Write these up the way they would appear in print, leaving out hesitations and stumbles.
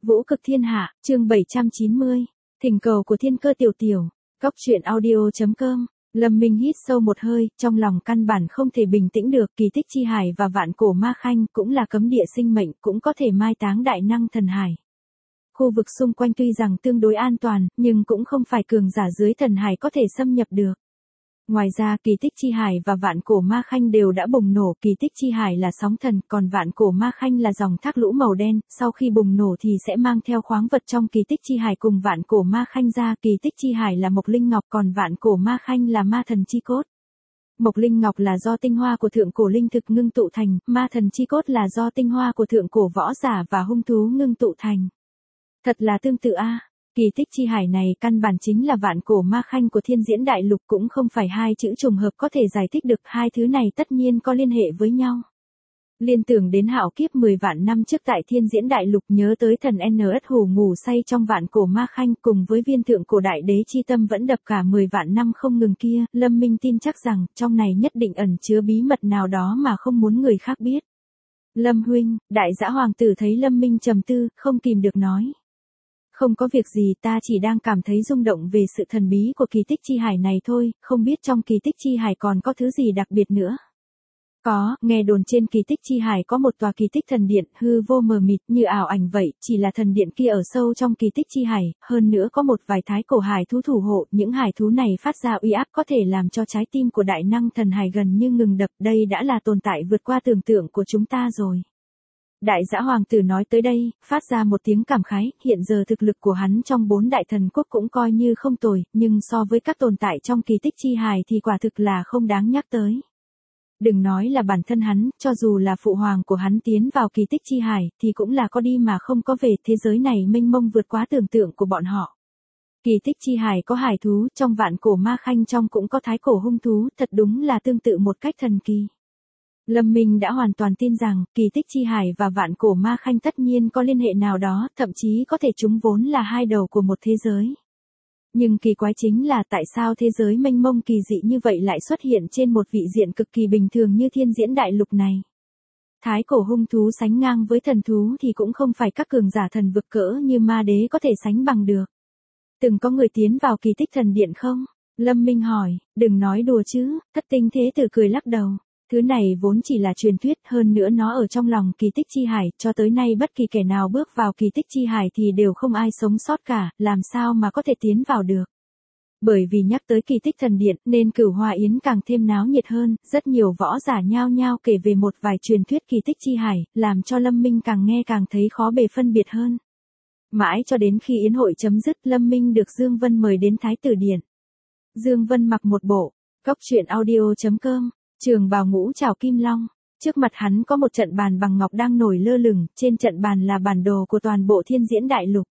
Vũ cực thiên hạ, chương 790. Thỉnh cầu của thiên cơ tiểu tiểu. Cóc truyện audio.com. Lâm Minh hít sâu một hơi, trong lòng căn bản không thể bình tĩnh được. Kỳ tích chi hải và vạn cổ ma khanh cũng là cấm địa sinh mệnh, cũng có thể mai táng đại năng thần hải. Khu vực xung quanh tuy rằng tương đối an toàn, nhưng cũng không phải cường giả dưới thần hải có thể xâm nhập được. Ngoài ra kỳ tích chi hải và vạn cổ ma khanh đều đã bùng nổ. Kỳ tích chi hải là sóng thần, còn vạn cổ ma khanh là dòng thác lũ màu đen, sau khi bùng nổ thì sẽ mang theo khoáng vật trong kỳ tích chi hải cùng vạn cổ ma khanh ra. Kỳ tích chi hải là mộc linh ngọc, còn vạn cổ ma khanh là ma thần chi cốt. Mộc linh ngọc là do tinh hoa của thượng cổ linh thực ngưng tụ thành, ma thần chi cốt là do tinh hoa của thượng cổ võ giả và hung thú ngưng tụ thành. Thật là tương tự a. Kỳ tích chi hải này căn bản chính là vạn cổ ma khanh của thiên diễn đại lục, cũng không phải hai chữ trùng hợp có thể giải thích được, hai thứ này tất nhiên có liên hệ với nhau. Liên tưởng đến hạo kiếp 10 vạn năm trước tại thiên diễn đại lục, nhớ tới thần NS hù ngủ say trong vạn cổ ma khanh cùng với viên thượng cổ đại đế chi tâm vẫn đập cả 10 vạn năm không ngừng kia, Lâm Minh tin chắc rằng trong này nhất định ẩn chứa bí mật nào đó mà không muốn người khác biết. Lâm huynh, đại dã hoàng tử thấy Lâm Minh trầm tư, không kìm được nói. Không có việc gì, ta chỉ đang cảm thấy rung động về sự thần bí của kỳ tích chi hải này thôi, không biết trong kỳ tích chi hải còn có thứ gì đặc biệt nữa. Có, nghe đồn trên kỳ tích chi hải có một tòa kỳ tích thần điện, hư vô mờ mịt như ảo ảnh vậy, chỉ là thần điện kia ở sâu trong kỳ tích chi hải, hơn nữa có một vài thái cổ hải thú thủ hộ, những hải thú này phát ra uy áp có thể làm cho trái tim của đại năng thần hải gần như ngừng đập, đây đã là tồn tại vượt qua tưởng tượng của chúng ta rồi. Đại dã hoàng tử nói tới đây, phát ra một tiếng cảm khái, hiện giờ thực lực của hắn trong 4 đại thần quốc cũng coi như không tồi, nhưng so với các tồn tại trong kỳ tích chi hải thì quả thực là không đáng nhắc tới. Đừng nói là bản thân hắn, cho dù là phụ hoàng của hắn tiến vào kỳ tích chi hải, thì cũng là có đi mà không có về, thế giới này mênh mông vượt quá tưởng tượng của bọn họ. Kỳ tích chi hải có hải thú, trong vạn cổ ma khanh trong cũng có thái cổ hung thú, thật đúng là tương tự một cách thần kỳ. Lâm Minh đã hoàn toàn tin rằng, kỳ tích chi hải và vạn cổ ma khanh tất nhiên có liên hệ nào đó, thậm chí có thể chúng vốn là hai đầu của một thế giới. Nhưng kỳ quái chính là tại sao thế giới mênh mông kỳ dị như vậy lại xuất hiện trên một vị diện cực kỳ bình thường như thiên diễn đại lục này. Thái cổ hung thú sánh ngang với thần thú thì cũng không phải các cường giả thần vực cỡ như ma đế có thể sánh bằng được. Từng có người tiến vào kỳ tích thần điện không? Lâm Minh hỏi, đừng nói đùa chứ, Thất Tinh Thế Tử cười lắc đầu. Thứ này vốn chỉ là truyền thuyết, hơn nữa nó ở trong lòng kỳ tích chi hải, cho tới nay bất kỳ kẻ nào bước vào kỳ tích chi hải thì đều không ai sống sót cả, làm sao mà có thể tiến vào được. Bởi vì nhắc tới kỳ tích thần điện nên Cửu Hoa Yến càng thêm náo nhiệt hơn, rất nhiều võ giả nhao nhao kể về một vài truyền thuyết kỳ tích chi hải, làm cho Lâm Minh càng nghe càng thấy khó bề phân biệt hơn. Mãi cho đến khi yến hội chấm dứt, Lâm Minh được Dương Vân mời đến Thái Tử Điện. Dương Vân mặc một bộ, cóc truyện audio.com. Trường bào ngũ trảo kim long, trước mặt hắn có một trận bàn bằng ngọc đang nổi lơ lửng, trên trận bàn là bản đồ của toàn bộ thiên diễn đại lục.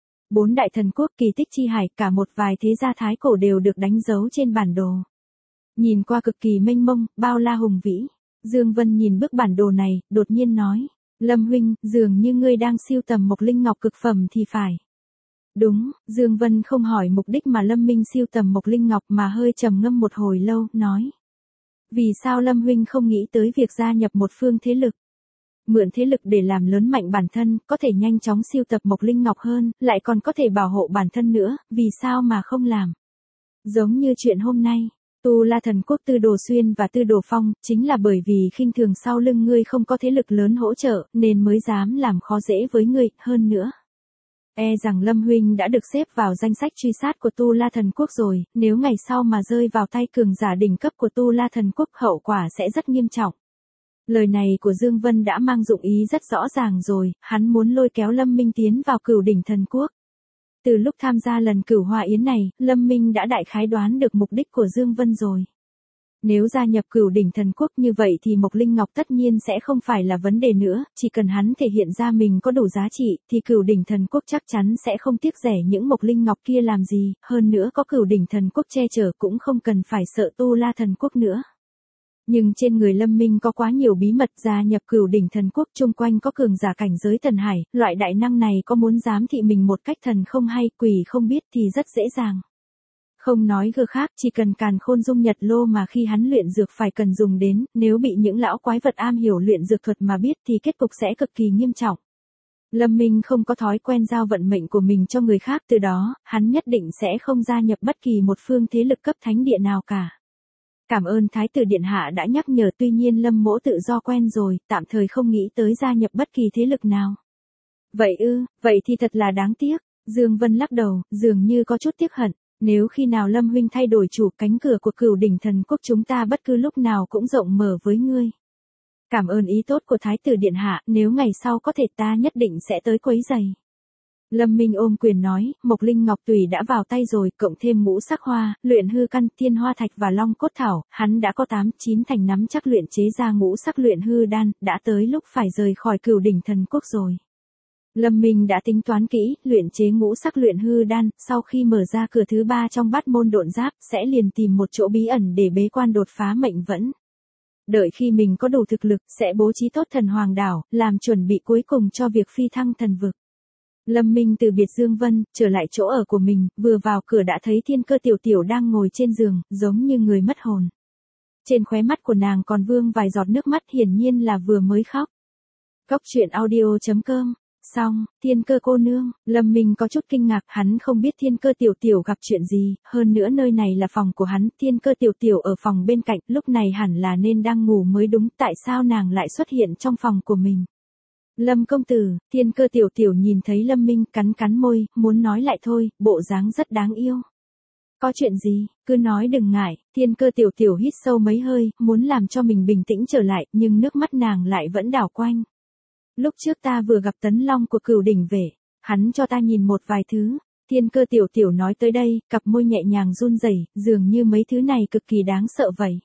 4 đại thần quốc, kỳ tích chi hải, cả một vài thế gia thái cổ đều được đánh dấu trên bản đồ. Nhìn qua cực kỳ mênh mông, bao la hùng vĩ. Dương Vân nhìn bức bản đồ này, đột nhiên nói, Lâm huynh, dường như ngươi đang siêu tầm mộc linh ngọc cực phẩm thì phải. Đúng, Dương Vân không hỏi mục đích mà Lâm Minh siêu tầm mộc linh ngọc mà hơi trầm ngâm một hồi lâu, nói. Vì sao Lâm huynh không nghĩ tới việc gia nhập một phương thế lực? Mượn thế lực để làm lớn mạnh bản thân, có thể nhanh chóng siêu tập mộc linh ngọc hơn, lại còn có thể bảo hộ bản thân nữa, vì sao mà không làm? Giống như chuyện hôm nay, Tu La thần quốc Tư Đồ Xuyên và Tư Đồ Phong, chính là bởi vì khinh thường sau lưng ngươi không có thế lực lớn hỗ trợ, nên mới dám làm khó dễ với ngươi, hơn nữa. E rằng Lâm huynh đã được xếp vào danh sách truy sát của Tu La thần quốc rồi, nếu ngày sau mà rơi vào tay cường giả đỉnh cấp của Tu La thần quốc hậu quả sẽ rất nghiêm trọng. Lời này của Dương Vân đã mang dụng ý rất rõ ràng rồi, hắn muốn lôi kéo Lâm Minh tiến vào Cửu đỉnh thần quốc. Từ lúc tham gia lần Cửu Hoa Yến này, Lâm Minh đã đại khái đoán được mục đích của Dương Vân rồi. Nếu gia nhập Cửu đỉnh thần quốc như vậy thì mộc linh ngọc tất nhiên sẽ không phải là vấn đề nữa, chỉ cần hắn thể hiện ra mình có đủ giá trị, thì Cửu đỉnh thần quốc chắc chắn sẽ không tiếc rẻ những mộc linh ngọc kia làm gì, hơn nữa có Cửu đỉnh thần quốc che chở cũng không cần phải sợ Tu La thần quốc nữa. Nhưng trên người Lâm Minh có quá nhiều bí mật, gia nhập Cửu đỉnh thần quốc chung quanh có cường giả cảnh giới thần hải, loại đại năng này có muốn giám thị mình một cách thần không hay quỷ không biết thì rất dễ dàng. Không nói gơ khác, chỉ cần càn khôn dung nhật lô mà khi hắn luyện dược phải cần dùng đến, nếu bị những lão quái vật am hiểu luyện dược thuật mà biết thì kết cục sẽ cực kỳ nghiêm trọng. Lâm Minh không có thói quen giao vận mệnh của mình cho người khác, từ đó, hắn nhất định sẽ không gia nhập bất kỳ một phương thế lực cấp thánh địa nào cả. Cảm ơn Thái tử Điện Hạ đã nhắc nhở, tuy nhiên Lâm mỗ tự do quen rồi, tạm thời không nghĩ tới gia nhập bất kỳ thế lực nào. Vậy thì thật là đáng tiếc. Dương Vân lắc đầu, dường như có chút tiếc hận. Nếu khi nào Lâm huynh thay đổi chủ, cánh cửa của Cửu Đỉnh Thần Quốc chúng ta bất cứ lúc nào cũng rộng mở với ngươi. Cảm ơn ý tốt của Thái tử Điện Hạ, nếu ngày sau có thể ta nhất định sẽ tới quấy giày. Lâm Minh ôm quyền nói, Mộc Linh Ngọc Tùy đã vào tay rồi, cộng thêm ngũ sắc hoa, luyện hư căn, thiên hoa thạch và long cốt thảo, hắn đã có 8-9 thành nắm chắc luyện chế ra ngũ sắc luyện hư đan, đã tới lúc phải rời khỏi Cửu Đỉnh Thần Quốc rồi. Lâm Minh đã tính toán kỹ, luyện chế ngũ sắc luyện hư đan, sau khi mở ra cửa thứ 3 trong bát môn độn giáp, sẽ liền tìm một chỗ bí ẩn để bế quan đột phá mệnh vẫn. Đợi khi mình có đủ thực lực, sẽ bố trí tốt thần hoàng đảo, làm chuẩn bị cuối cùng cho việc phi thăng thần vực. Lâm Minh từ biệt Dương Vân, trở lại chỗ ở của mình, vừa vào cửa đã thấy Thiên Cơ Tiểu Tiểu đang ngồi trên giường, giống như người mất hồn. Trên khóe mắt của nàng còn vương vài giọt nước mắt, hiển nhiên là vừa mới khóc. Góc truyện audio.com. Xong, Thiên Cơ cô nương, Lâm Minh có chút kinh ngạc, hắn không biết Thiên Cơ Tiểu Tiểu gặp chuyện gì, hơn nữa nơi này là phòng của hắn, Thiên Cơ Tiểu Tiểu ở phòng bên cạnh, lúc này hẳn là nên đang ngủ mới đúng, tại sao nàng lại xuất hiện trong phòng của mình. Lâm công tử, Thiên Cơ Tiểu Tiểu nhìn thấy Lâm Minh cắn cắn môi, muốn nói lại thôi, bộ dáng rất đáng yêu. Có chuyện gì, cứ nói đừng ngại, Thiên Cơ Tiểu Tiểu hít sâu mấy hơi, muốn làm cho mình bình tĩnh trở lại, nhưng nước mắt nàng lại vẫn đảo quanh. Lúc trước ta vừa gặp Tấn Long của Cửu Đỉnh Vệ, hắn cho ta nhìn một vài thứ. Thiên Cơ Tiểu Tiểu nói tới đây, cặp môi nhẹ nhàng run rẩy, dường như mấy thứ này cực kỳ đáng sợ vậy.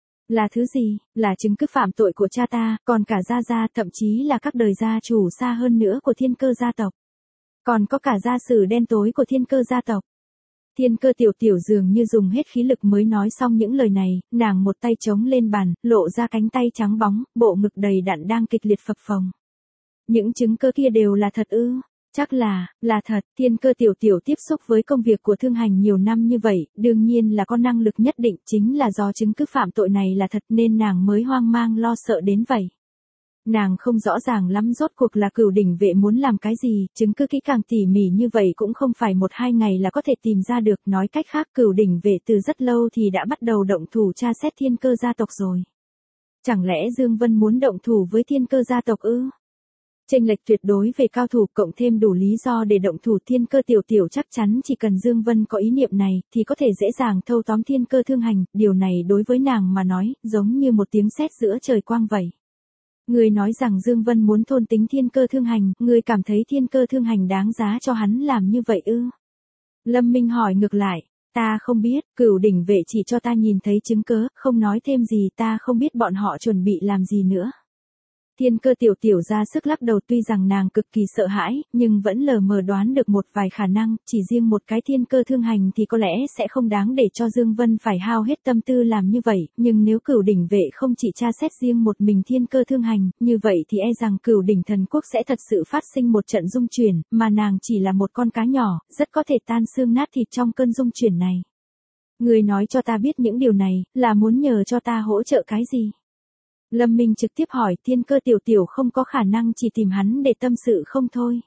Là thứ gì? Là chứng cứ phạm tội của cha ta, còn cả gia gia, thậm chí là các đời gia chủ xa hơn nữa của Thiên Cơ gia tộc. Còn có cả gia sử đen tối của Thiên Cơ gia tộc. Thiên Cơ Tiểu Tiểu dường như dùng hết khí lực mới nói xong những lời này, nàng một tay chống lên bàn, lộ ra cánh tay trắng bóng, bộ ngực đầy đặn đang kịch liệt phập phồng. Những chứng cứ kia đều là thật ư? Chắc là thật. Thiên Cơ Tiểu Tiểu tiếp xúc với công việc của thương hành nhiều năm như vậy, đương nhiên là có năng lực nhất định, chính là do chứng cứ phạm tội này là thật nên nàng mới hoang mang lo sợ đến vậy. Nàng không rõ ràng lắm rốt cuộc là Cửu Đỉnh Vệ muốn làm cái gì, chứng cứ kỹ càng tỉ mỉ như vậy cũng không phải 1-2 ngày là có thể tìm ra được, nói cách khác Cửu Đỉnh Vệ từ rất lâu thì đã bắt đầu động thủ tra xét Thiên Cơ gia tộc rồi. Chẳng lẽ Dương Vân muốn động thủ với Thiên Cơ gia tộc ư? Chênh lệch tuyệt đối về cao thủ, cộng thêm đủ lý do để động thủ, Thiên Cơ Tiểu Tiểu chắc chắn chỉ cần Dương Vân có ý niệm này thì có thể dễ dàng thâu tóm Thiên Cơ thương hành, điều này đối với nàng mà nói, giống như một tiếng sét giữa trời quang vậy. Người nói rằng Dương Vân muốn thôn tính Thiên Cơ thương hành, người cảm thấy Thiên Cơ thương hành đáng giá cho hắn làm như vậy ư? Lâm Minh hỏi ngược lại, ta không biết, Cửu Đỉnh Vệ chỉ cho ta nhìn thấy chứng cứ, không nói thêm gì, ta không biết bọn họ chuẩn bị làm gì nữa. Thiên Cơ Tiểu Tiểu ra sức lắc đầu, tuy rằng nàng cực kỳ sợ hãi, nhưng vẫn lờ mờ đoán được một vài khả năng, chỉ riêng một cái Thiên Cơ thương hành thì có lẽ sẽ không đáng để cho Dương Vân phải hao hết tâm tư làm như vậy, nhưng nếu Cửu Đỉnh Vệ không chỉ tra xét riêng một mình Thiên Cơ thương hành, như vậy thì e rằng Cửu Đỉnh Thần Quốc sẽ thật sự phát sinh một trận dung chuyển, mà nàng chỉ là một con cá nhỏ, rất có thể tan xương nát thịt trong cơn dung chuyển này. Người nói cho ta biết những điều này, là muốn nhờ cho ta hỗ trợ cái gì? Lâm Minh trực tiếp hỏi, Thiên Cơ Tiểu Tiểu không có khả năng chỉ tìm hắn để tâm sự không thôi.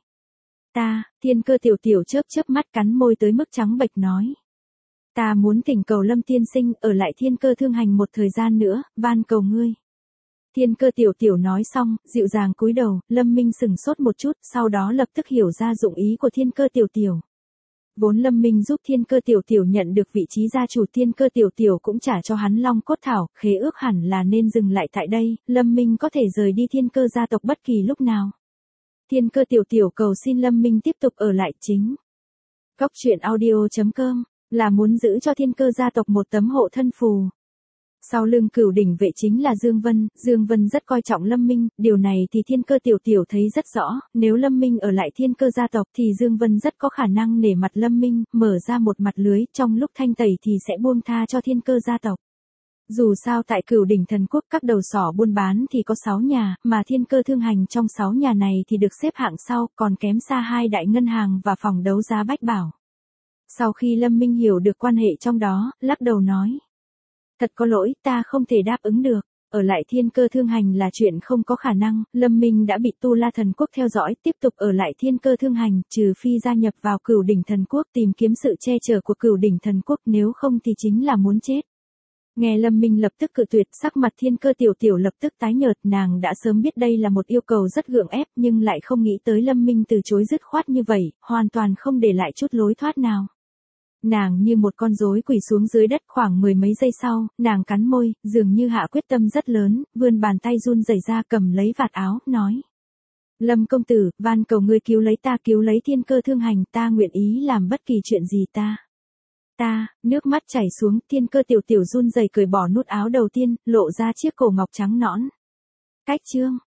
Thiên Cơ Tiểu Tiểu chớp mắt cắn môi tới mức trắng bệch nói. Ta muốn thỉnh cầu Lâm tiên sinh ở lại Thiên Cơ thương hành một thời gian nữa, van cầu ngươi. Thiên Cơ Tiểu Tiểu nói xong, dịu dàng cúi đầu, Lâm Minh sững sốt một chút, sau đó lập tức hiểu ra dụng ý của Thiên Cơ Tiểu Tiểu. Vốn Lâm Minh giúp Thiên Cơ Tiểu Tiểu nhận được vị trí gia chủ, Thiên Cơ Tiểu Tiểu cũng trả cho hắn long cốt thảo, khế ước hẳn là nên dừng lại tại đây, Lâm Minh có thể rời đi Thiên Cơ gia tộc bất kỳ lúc nào. Thiên Cơ Tiểu Tiểu cầu xin Lâm Minh tiếp tục ở lại chính. Góc truyện audio.com, là muốn giữ cho Thiên Cơ gia tộc một tấm hộ thân phù. Sau lưng Cửu Đỉnh Vệ chính là Dương Vân rất coi trọng Lâm Minh, điều này thì Thiên Cơ Tiểu Tiểu thấy rất rõ, nếu Lâm Minh ở lại Thiên Cơ gia tộc thì Dương Vân rất có khả năng nể mặt Lâm Minh, mở ra một mặt lưới, trong lúc thanh tẩy thì sẽ buông tha cho Thiên Cơ gia tộc. Dù sao tại Cửu Đỉnh Thần Quốc các đầu sỏ buôn bán thì có 6 nhà, mà Thiên Cơ thương hành trong 6 nhà này thì được xếp hạng sau, còn kém xa 2 đại ngân hàng và phòng đấu giá Bách Bảo. Sau khi Lâm Minh hiểu được quan hệ trong đó, lắc đầu nói. Thật có lỗi, ta không thể đáp ứng được. Ở lại thiên cơ thương hành là chuyện không có khả năng, Lâm Minh đã bị Tu La Thần Quốc theo dõi, tiếp tục ở lại thiên cơ thương hành, trừ phi gia nhập vào Cửu Đỉnh Thần Quốc tìm kiếm sự che chở của Cửu Đỉnh Thần Quốc, nếu không thì chính là muốn chết. Nghe Lâm Minh lập tức cự tuyệt, sắc mặt thiên cơ tiểu tiểu lập tức tái nhợt, nàng đã sớm biết đây là một yêu cầu rất gượng ép nhưng lại không nghĩ tới Lâm Minh từ chối dứt khoát như vậy, hoàn toàn không để lại chút lối thoát nào. Nàng như một con rối quỳ xuống dưới đất, khoảng mười mấy giây sau, nàng cắn môi, dường như hạ quyết tâm rất lớn, vươn bàn tay run rẩy ra cầm lấy vạt áo, nói. Lâm công tử, van cầu ngươi cứu lấy ta, cứu lấy thiên cơ thương hành, ta nguyện ý làm bất kỳ chuyện gì ta. Nước mắt chảy xuống, thiên cơ tiểu tiểu run rẩy cởi bỏ nút áo đầu tiên, lộ ra chiếc cổ ngọc trắng nõn. Cách chương.